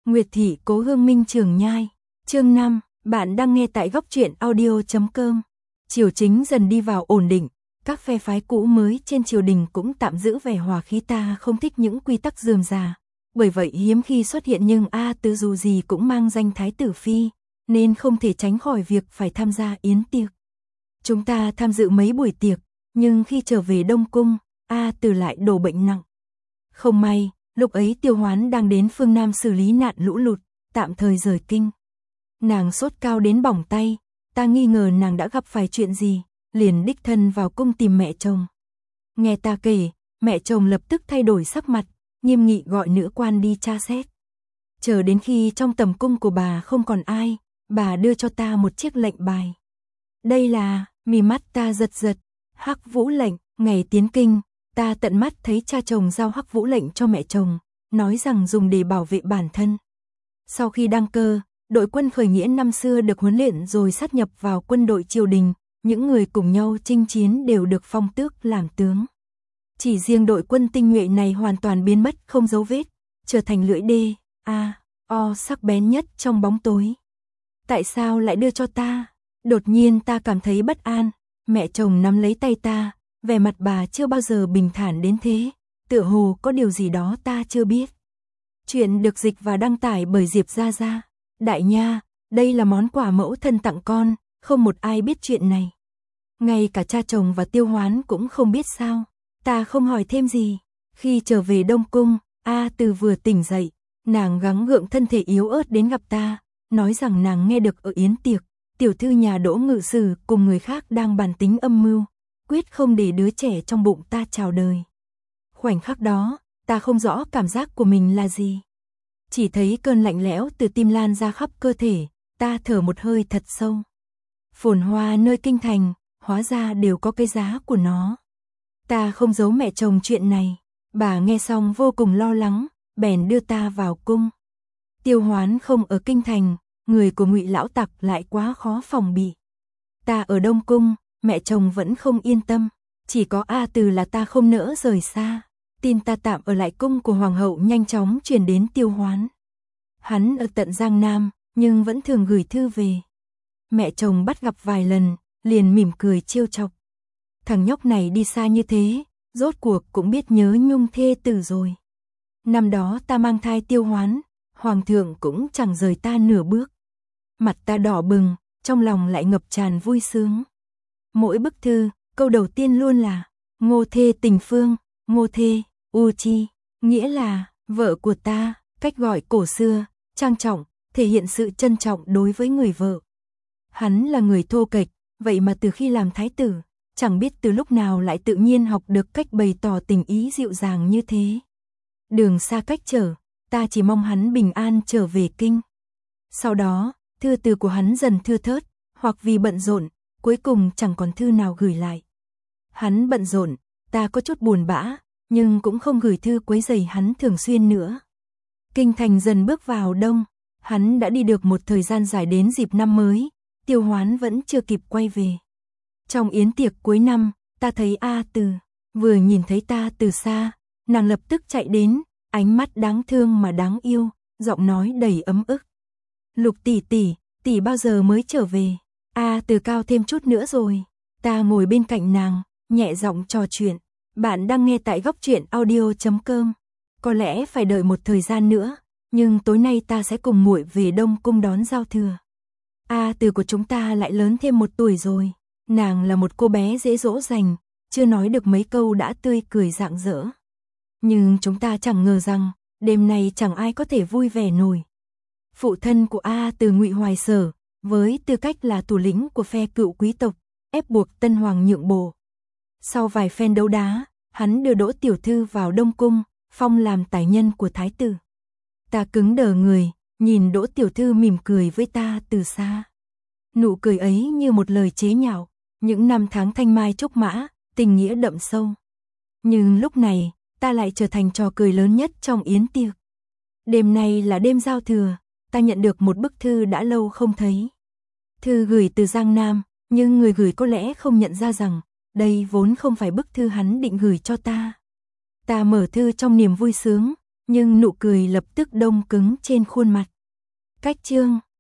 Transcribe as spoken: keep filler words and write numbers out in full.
Nguyệt thị Cố Hương Minh Trường Nhai. Chương năm, bạn đang nghe tại góc truyện audio chấm com. Triều chính dần đi vào ổn định, các phe phái cũ mới trên triều đình cũng tạm giữ vẻ hòa khí. Ta không thích những quy tắc rườm rà, bởi vậy hiếm khi xuất hiện, nhưng A Từ dù gì cũng mang danh thái tử phi, nên không thể tránh khỏi việc phải tham gia yến tiệc. Chúng ta tham dự mấy buổi tiệc, nhưng khi trở về Đông Cung, A Từ lại đổ bệnh nặng. Không may, lúc ấy Tiêu Hoán đang đến phương Nam xử lý nạn lũ lụt, tạm thời rời kinh. Nàng sốt cao đến bỏng tay, ta nghi ngờ nàng đã gặp phải chuyện gì, liền đích thân vào cung tìm mẹ chồng. Nghe ta kể, mẹ chồng lập tức thay đổi sắc mặt, nghiêm nghị gọi nữ quan đi tra xét. Chờ đến khi trong tầm cung của bà không còn ai, bà đưa cho ta một chiếc lệnh bài. Đây là, mí mắt ta giật giật, Hắc Vũ lệnh. Ngày tiến kinh, ta tận mắt thấy cha chồng giao Hắc Vũ lệnh cho mẹ chồng, nói rằng dùng để bảo vệ bản thân. Sau khi đăng cơ, đội quân khởi nghĩa năm xưa được huấn luyện rồi sát nhập vào quân đội triều đình, những người cùng nhau chinh chiến đều được phong tước làm tướng. Chỉ riêng đội quân tinh nhuệ này hoàn toàn biến mất không dấu vết, trở thành lưỡi đê, a, o sắc bén nhất trong bóng tối. Tại sao lại đưa cho ta? Đột nhiên ta cảm thấy bất an, mẹ chồng nắm lấy tay ta, vẻ mặt bà chưa bao giờ bình thản đến thế, tựa hồ có điều gì đó ta chưa biết. Chuyện được dịch và đăng tải bởi Diệp Gia Gia. Đại nha, đây là món quà mẫu thân tặng con, không một ai biết chuyện này. Ngay cả cha chồng và Tiêu Hoán cũng không biết sao. Ta không hỏi thêm gì. Khi trở về Đông Cung, A Từ vừa tỉnh dậy, nàng gắng gượng thân thể yếu ớt đến gặp ta, nói rằng nàng nghe được ở yến tiệc, tiểu thư nhà Đỗ ngự sử cùng người khác đang bàn tính âm mưu, quyết không để đứa trẻ trong bụng ta chào đời. Khoảnh khắc đó, ta không rõ cảm giác của mình là gì. Chỉ thấy cơn lạnh lẽo từ tim lan ra khắp cơ thể, ta thở một hơi thật sâu. Phồn hoa nơi kinh thành, hóa ra đều có cái giá của nó. Ta không giấu mẹ chồng chuyện này, bà nghe xong vô cùng lo lắng, bèn đưa ta vào cung. Tiêu Hoán không ở kinh thành, người của Ngụy lão tặc lại quá khó phòng bị. Ta ở Đông Cung, mẹ chồng vẫn không yên tâm, chỉ có A Từ là ta không nỡ rời xa. Tin ta tạm ở lại cung của hoàng hậu nhanh chóng truyền đến Tiêu Hoán. Hắn ở tận Giang Nam, nhưng vẫn thường gửi thư về. Mẹ chồng bắt gặp vài lần, liền mỉm cười trêu chọc. Thằng nhóc này đi xa như thế, rốt cuộc cũng biết nhớ nhung thê tử rồi. Năm đó ta mang thai Tiêu Hoán, hoàng thượng cũng chẳng rời ta nửa bước. Mặt ta đỏ bừng, trong lòng lại ngập tràn vui sướng. Mỗi bức thư, câu đầu tiên luôn là Ngô thê tình phương, Ngô thê, U Chi, nghĩa là vợ của ta, cách gọi cổ xưa, trang trọng, thể hiện sự trân trọng đối với người vợ. Hắn là người thô kệch, vậy mà từ khi làm thái tử, chẳng biết từ lúc nào lại tự nhiên học được cách bày tỏ tình ý dịu dàng như thế. Đường xa cách trở, ta chỉ mong hắn bình an trở về kinh. Sau đó, thư từ của hắn dần thưa thớt, hoặc vì bận rộn, cuối cùng chẳng còn thư nào gửi lại. Hắn bận rộn, ta có chút buồn bã, nhưng cũng không gửi thư quấy rầy hắn thường xuyên nữa. Kinh thành dần bước vào đông, hắn đã đi được một thời gian dài. Đến dịp năm mới, Tiêu Hoán vẫn chưa kịp quay về. Trong yến tiệc cuối năm, ta thấy A Từ, vừa nhìn thấy ta từ xa, nàng lập tức chạy đến, ánh mắt đáng thương mà đáng yêu, giọng nói đầy ấm ức. Lục tỷ tỷ, tỷ bao giờ mới trở về? A Từ cao thêm chút nữa rồi. Ta ngồi bên cạnh nàng, nhẹ giọng trò chuyện. Bạn đang nghe tại góc truyện audio chấm com. Có lẽ phải đợi một thời gian nữa, nhưng tối nay ta sẽ cùng muội về Đông Cung đón giao thừa. A Từ của chúng ta lại lớn thêm một tuổi rồi. Nàng là một cô bé dễ dỗ dành, chưa nói được mấy câu đã tươi cười rạng rỡ. Nhưng chúng ta chẳng ngờ rằng, đêm nay chẳng ai có thể vui vẻ nổi. Phụ thân của A Từ Ngụy Hoài Sở, với tư cách là thủ lĩnh của phe cựu quý tộc, ép buộc Tân Hoàng nhượng bộ. Sau vài phen đấu đá, hắn đưa Đỗ tiểu thư vào Đông Cung, phong làm tài nhân của thái tử. Ta cứng đờ người, nhìn Đỗ tiểu thư mỉm cười với ta từ xa. Nụ cười ấy như một lời chế nhạo, những năm tháng thanh mai trúc mã, tình nghĩa đậm sâu. Nhưng lúc này, ta lại trở thành trò cười lớn nhất trong yến tiệc. Đêm nay là đêm giao thừa, ta nhận được một bức thư đã lâu không thấy. Thư gửi từ Giang Nam, nhưng người gửi có lẽ không nhận ra rằng đây vốn không phải bức thư hắn định gửi cho ta. Ta mở thư trong niềm vui sướng, nhưng nụ cười lập tức đông cứng trên khuôn mặt. Cách chương